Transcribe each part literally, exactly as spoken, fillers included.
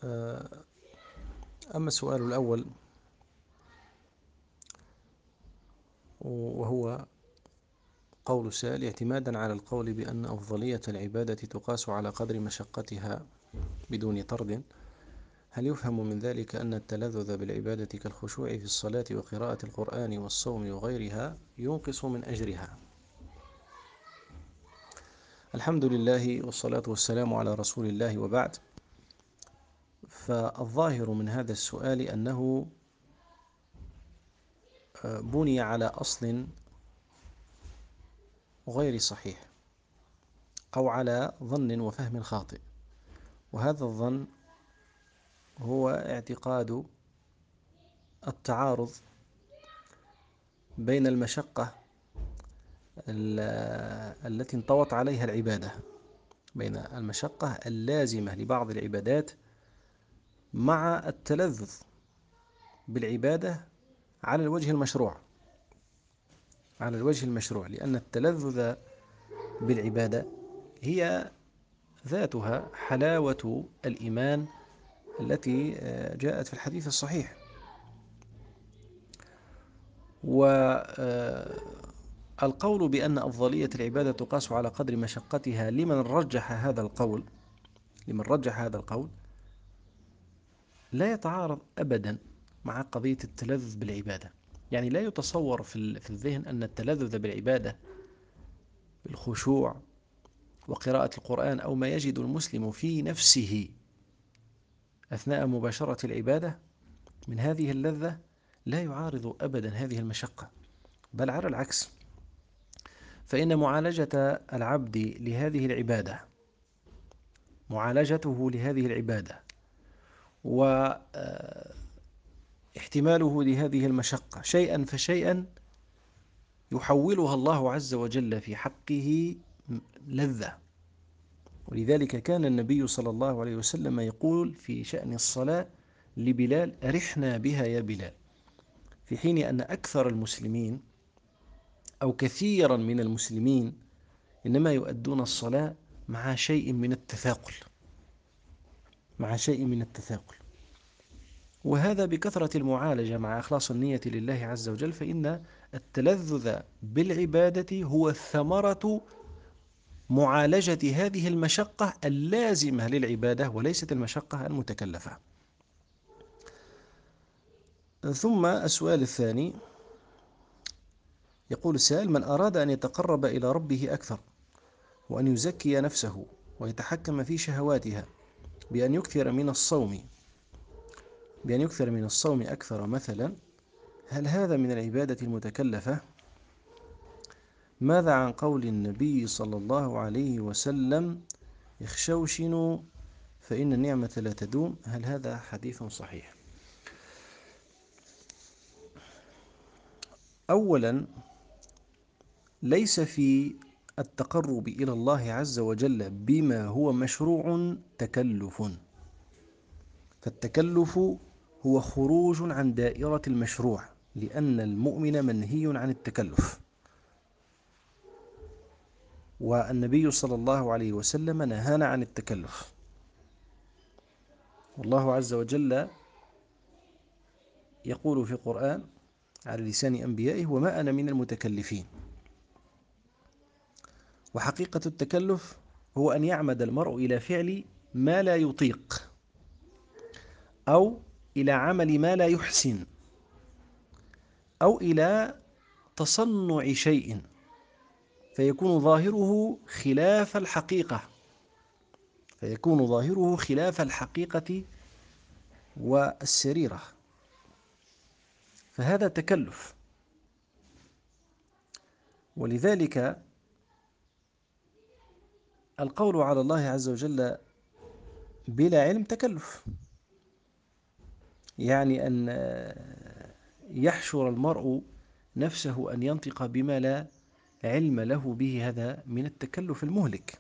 أما السؤال الأول وهو قول السائل: اعتمادا على القول بأن أفضلية العبادة تقاس على قدر مشقتها بدون طرد، هل يفهم من ذلك أن التلذذ بالعبادة كالخشوع في الصلاة وقراءة القرآن والصوم وغيرها ينقص من أجرها؟ الحمد لله والصلاة والسلام على رسول الله، وبعد. فالظاهر من هذا السؤال أنه بني على أصل غير صحيح أو على ظن وفهم خاطئ، وهذا الظن هو اعتقاد التعارض بين المشقة التي انطوت عليها العبادة، بين المشقة اللازمة لبعض العبادات مع التلذذ بالعبادة على الوجه المشروع على الوجه المشروع لأن التلذذ بالعبادة هي ذاتها حلاوة الإيمان التي جاءت في الحديث الصحيح. والقول بأن أفضلية العبادة تقاس على قدر مشقتها لمن رجح هذا القول لمن رجح هذا القول لا يتعارض أبدا مع قضية التلذذ بالعبادة. يعني لا يتصور في الذهن أن التلذذ بالعبادة بالخشوع وقراءة القرآن أو ما يجد المسلم في نفسه أثناء مباشرة العبادة من هذه اللذة لا يعارض أبدا هذه المشقة، بل على العكس، فإن معالجة العبد لهذه العبادة معالجته لهذه العبادة واحتماله لهذه المشقة شيئا فشيئا يحولها الله عز وجل في حقه لذة. ولذلك كان النبي صلى الله عليه وسلم يقول في شأن الصلاة لبلال: أرحنا بها يا بلال، في حين أن أكثر المسلمين أو كثيرا من المسلمين إنما يؤدون الصلاة مع شيء من التثاقل مع شيء من التثاقل وهذا بكثرة المعالجة مع إخلاص النية لله عز وجل، فإن التلذذ بالعبادة هو ثمرة معالجة هذه المشقة اللازمة للعبادة وليست المشقة المتكلفة. ثم السؤال الثاني، يقول السائل: من أراد أن يتقرب إلى ربه أكثر وأن يزكي نفسه ويتحكم في شهواتها بأن يكثر من الصوم بأن يكثر من الصوم أكثر مثلا، هل هذا من العبادة المتكلفة؟ ماذا عن قول النبي صلى الله عليه وسلم: اخشوشنوا فإن النعمة لا تدوم؟ هل هذا حديث صحيح؟ أولا، ليس في التقرب إلى الله عز وجل بما هو مشروع تكلف، فالتكلف هو خروج عن دائرة المشروع، لأن المؤمن منهي عن التكلف، والنبي صلى الله عليه وسلم نهانا عن التكلف. والله عز وجل يقول في القرآن على لسان أنبيائه: وما أنا من المتكلفين. وحقيقة التكلف هو أن يعمد المرء إلى فعل ما لا يطيق أو إلى عمل ما لا يحسن أو إلى تصنع شيء فيكون ظاهره خلاف الحقيقة فيكون ظاهره خلاف الحقيقة والسريرة، فهذا تكلف. ولذلك القول على الله عز وجل بلا علم تكلف، يعني أن يحشر المرء نفسه أن ينطق بما لا علم له به، هذا من التكلف المهلك.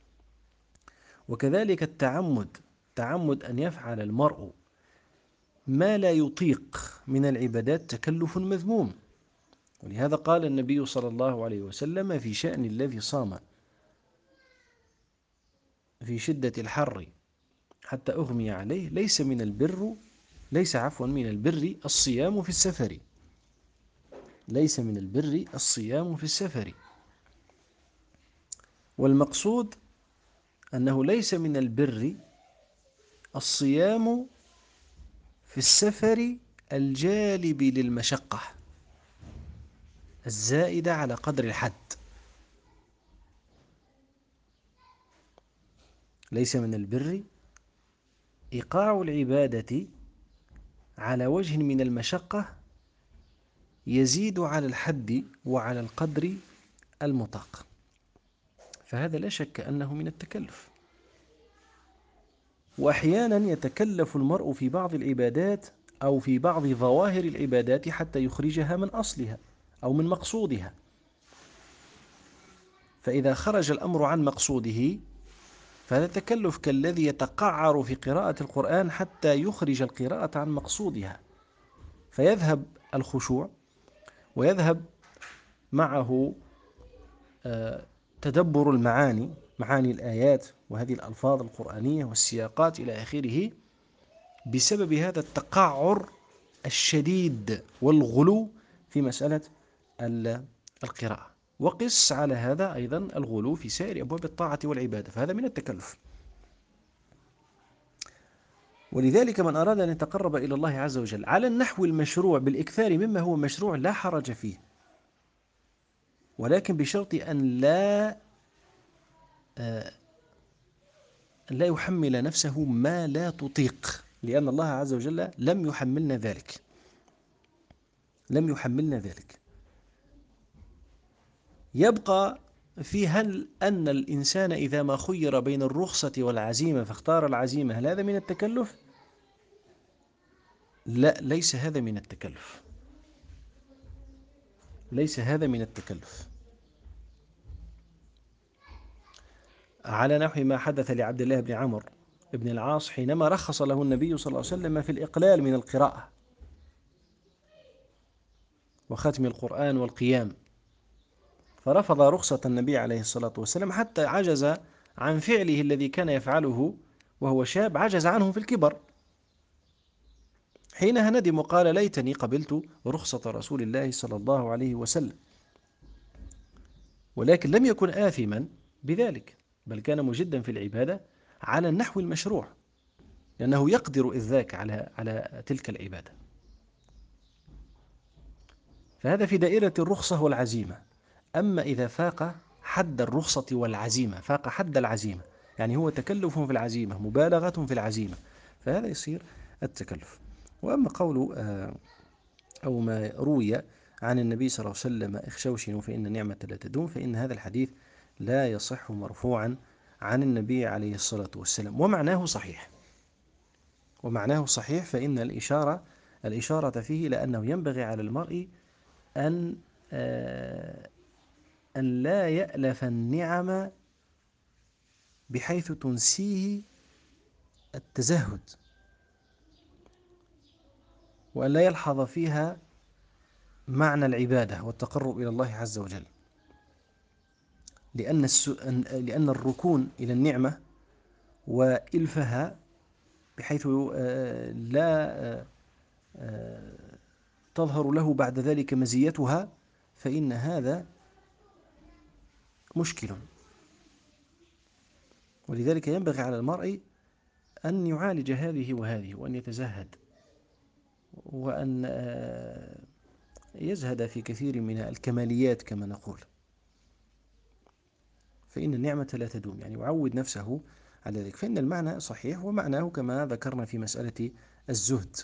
وكذلك التعمد تعمد أن يفعل المرء ما لا يطيق من العبادات تكلف مذموم. ولهذا قال النبي صلى الله عليه وسلم في شأن الذي صام في شدة الحر حتى أغمي عليه ليس من البر ليس عفوا من البر الصيام في السفر ليس من البر الصيام في السفر. والمقصود أنه ليس من البر الصيام في السفر الجالب للمشقة الزائدة على قدر الحد. ليس من البر إيقاع العبادة على وجه من المشقة يزيد على الحد وعلى القدر المطاق، فهذا لا شك أنه من التكلف. وأحيانا يتكلف المرء في بعض العبادات أو في بعض ظواهر العبادات حتى يخرجها من أصلها أو من مقصودها، فإذا خرج الأمر عن مقصوده فهذا تكلف، كالذي يتقعر في قراءة القرآن حتى يخرج القراءة عن مقصودها، فيذهب الخشوع ويذهب معه تدبر المعاني، معاني الآيات وهذه الألفاظ القرآنية والسياقات إلى آخره، بسبب هذا التقعر الشديد والغلو في مسألة القراءة. وقس على هذا أيضا الغلو في سائر أبواب الطاعة والعبادة، فهذا من التكلف. ولذلك من أراد أن يتقرب إلى الله عز وجل على النحو المشروع بالإكثار مما هو مشروع لا حرج فيه، ولكن بشرط أن لا لا يحمل نفسه ما لا تطيق، لأن الله عز وجل لم يحملنا ذلك لم يحملنا ذلك. يبقى في هل أن الإنسان إذا ما خير بين الرخصة والعزيمة فاختار العزيمة، هل هذا من التكلف؟ لا، ليس هذا من التكلف ليس هذا من التكلف على نحو ما حدث لعبد الله بن عمرو بن العاص حينما رخص له النبي صلى الله عليه وسلم في الإقلال من القراءة وختم القرآن والقيام، فرفض رخصة النبي عليه الصلاة والسلام حتى عجز عن فعله الذي كان يفعله وهو شاب، عجز عنه في الكبر. حينها ندم وقال ليتني قبلت رخصة رسول الله صلى الله عليه وسلم، ولكن لم يكن آثما بذلك، بل كان مجدا في العبادة على النحو المشروع، لأنه يقدر إذ ذاك على على تلك العبادة. فهذا في دائرة الرخصة والعزيمة. أما إذا فاق حد الرخصة والعزيمة، فاق حد العزيمة، يعني هو تكلف في العزيمة، مبالغة في العزيمة، فهذا يصير التكلف. وأما قول أو ما روي عن النبي صلى الله عليه وسلم اخشوشنوا فإن النعمة لا تدوم، فإن هذا الحديث لا يصح مرفوعا عن النبي عليه الصلاة والسلام، ومعناه صحيح ومعناه صحيح فإن الإشارة الإشارة فيه إلى أنه ينبغي على المرء أن أن لا يألف النعم بحيث تنسيه التزهد، وأن لا يلحظ فيها معنى العبادة والتقرب إلى الله عز وجل، لأن لأن الركون إلى النعمة وإلفها بحيث لا تظهر له بعد ذلك مزيتها، فإن هذا مشكل. ولذلك ينبغي على المرء أن يعالج هذه وهذه، وأن يتزهد، وأن يزهد في كثير من الكماليات كما نقول، فإن النعمة لا تدوم، يعني يعود نفسه على ذلك. فإن المعنى صحيح، ومعناه كما ذكرنا في مسألة الزهد.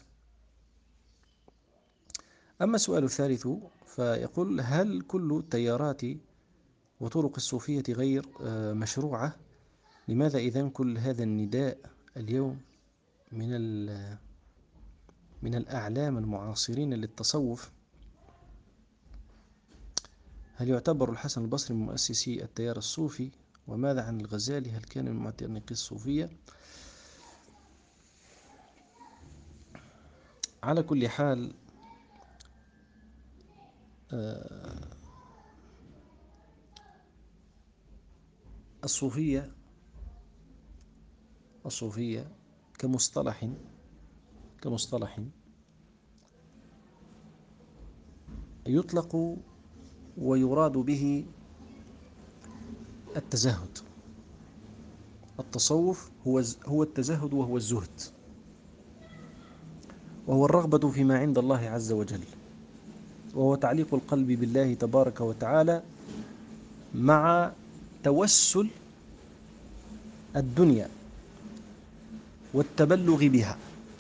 أما السؤال الثالث فيقول هل كل التيارات وطرق الصوفية غير مشروعة؟ لماذا إذن كل هذا النداء اليوم من من الأعلام المعاصرين للتصوف؟ هل يعتبر الحسن البصري من مؤسسي التيار الصوفي؟ وماذا عن الغزالي، هل كان من معتنقي الصوفية؟ على كل حال الصوفية الصوفية كمصطلح كمصطلح يطلق ويراد به التزهد. التصوف هو هو التزهد وهو الزهد، وهو الرغبة فيما عند الله عز وجل، وهو تعليق القلب بالله تبارك وتعالى مع توسل الدنيا والتبلغ بها،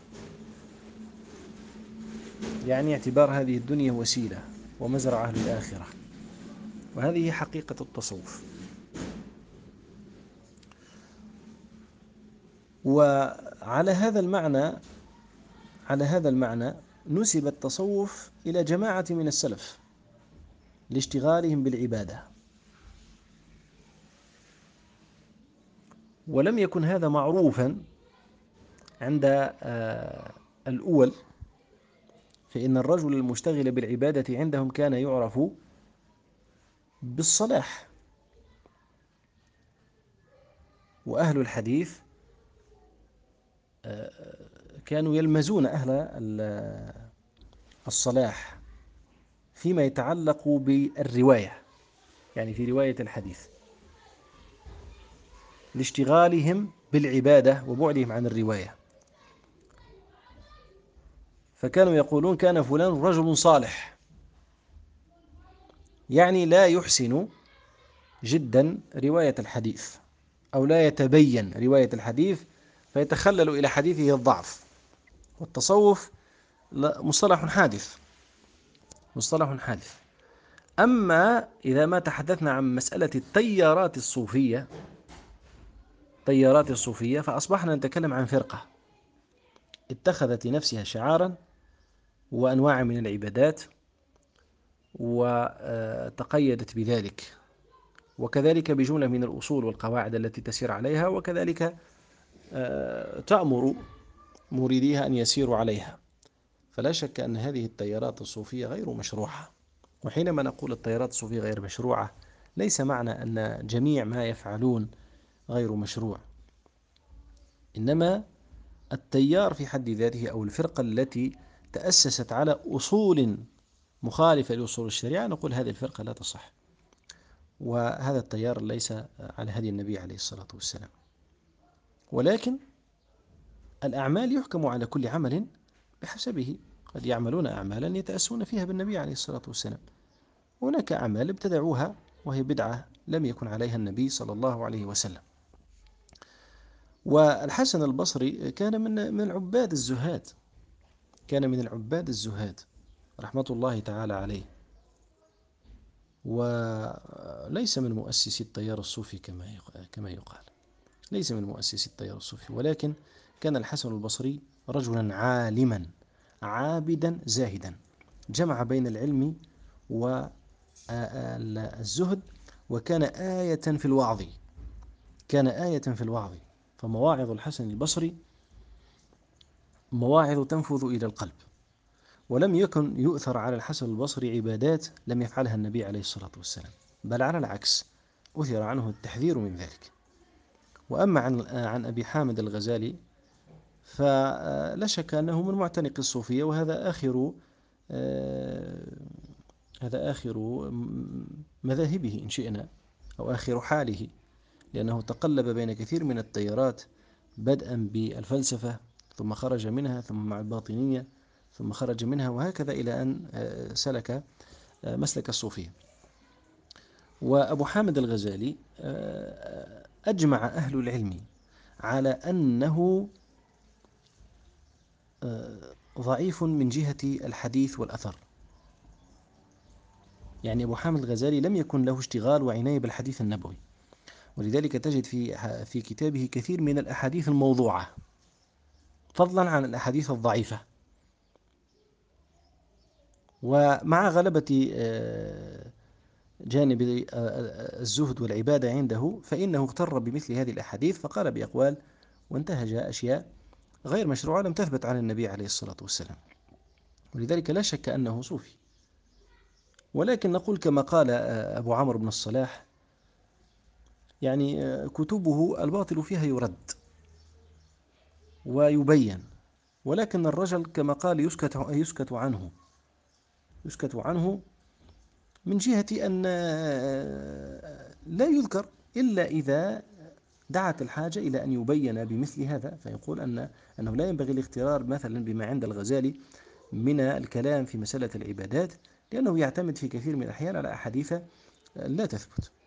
يعني اعتبار هذه الدنيا وسيلة ومزرعة للآخرة، وهذه حقيقة التصوف. وعلى هذا المعنى على هذا المعنى نسب التصوف إلى جماعة من السلف لاشتغالهم بالعبادة، ولم يكن هذا معروفا عند الأول، فإن الرجل المشتغل بالعبادة عندهم كان يعرف بالصلاح، وأهل الحديث كانوا يلمزون أهل الصلاح فيما يتعلق بالرواية، يعني في رواية الحديث، لاشتغالهم بالعبادة وبعدهم عن الرواية. فكانوا يقولون كان فلان رجل صالح، يعني لا يحسن جدا رواية الحديث، أو لا يتبين رواية الحديث فيتخلل إلى حديثه الضعف. والتصوف مصطلح حادث مصطلح حادث أما إذا ما تحدثنا عن مسألة التيارات الصوفية التيارات الصوفية فأصبحنا نتكلم عن فرقة اتخذت لنفسها شعارا وأنواع من العبادات وتقيدت بذلك، وكذلك بجملة من الأصول والقواعد التي تسير عليها، وكذلك تأمر مريديها أن يسيروا عليها. فلا شك أن هذه التيارات الصوفية غير مشروعة. وحينما نقول التيارات الصوفية غير مشروعة ليس معنى أن جميع ما يفعلون غير مشروع، إنما التيار في حد ذاته أو الفرقة التي تأسست على أصول مخالفة لأصول الشريعة نقول هذه الفرقة لا تصح، وهذا التيار ليس على هدي النبي عليه الصلاة والسلام. ولكن الأعمال يحكم على كل عمل بحسبه، قد يعملون أعمالا يتأسون فيها بالنبي عليه الصلاة والسلام، هناك أعمال ابتدعوها وهي بدعة لم يكن عليها النبي صلى الله عليه وسلم. والحسن البصري كان من من العباد الزهاد كان من العباد الزهاد رحمة الله تعالى عليه، وليس من مؤسسي التيار الصوفي كما كما يقال، ليس من مؤسسي التيار الصوفي، ولكن كان الحسن البصري رجلا عالما عابدا زاهدا، جمع بين العلم والزهد، وكان آية في الوعظ كان آية في الوعظ فمواعظ الحسن البصري مواعظ تنفذ إلى القلب. ولم يكن يؤثر على الحسن البصري عبادات لم يفعلها النبي عليه الصلاة والسلام، بل على العكس أثر عنه التحذير من ذلك. وأما عن عن أبي حامد الغزالي فلا شك أنه من معتنق الصوفية، وهذا آخر هذا آخر مذاهبه إن شئنا، أو آخر حاله، لأنه تقلب بين كثير من التيارات بدءا بالفلسفة ثم خرج منها، ثم مع الباطنية ثم خرج منها، وهكذا إلى أن سلك مسلك الصوفية. وأبو حامد الغزالي أجمع أهل العلم على أنه ضعيف من جهة الحديث والأثر، يعني أبو حامد الغزالي لم يكن له اشتغال وعناية بالحديث النبوي، ولذلك تجد في في كتابه كثير من الأحاديث الموضوعة فضلا عن الأحاديث الضعيفة. ومع غلبة جانب الزهد والعبادة عنده فإنه اغتر بمثل هذه الأحاديث فقال بأقوال وانتهج أشياء غير مشروعة لم تثبت عن النبي عليه الصلاة والسلام، ولذلك لا شك أنه صوفي. ولكن نقول كما قال أبو عمرو بن الصلاح، يعني كتبه الباطل فيها يرد، ويبين. ولكن الرجل كما قال يسكت يسكت عنه يسكت عنه من جهة أن لا يذكر إلا إذا دعت الحاجة إلى أن يبين بمثل هذا، فيقول أن أنه لا ينبغي الاغترار مثلا بما عند الغزالي من الكلام في مسألة العبادات، لأنه يعتمد في كثير من الأحيان على أحاديث لا تثبت.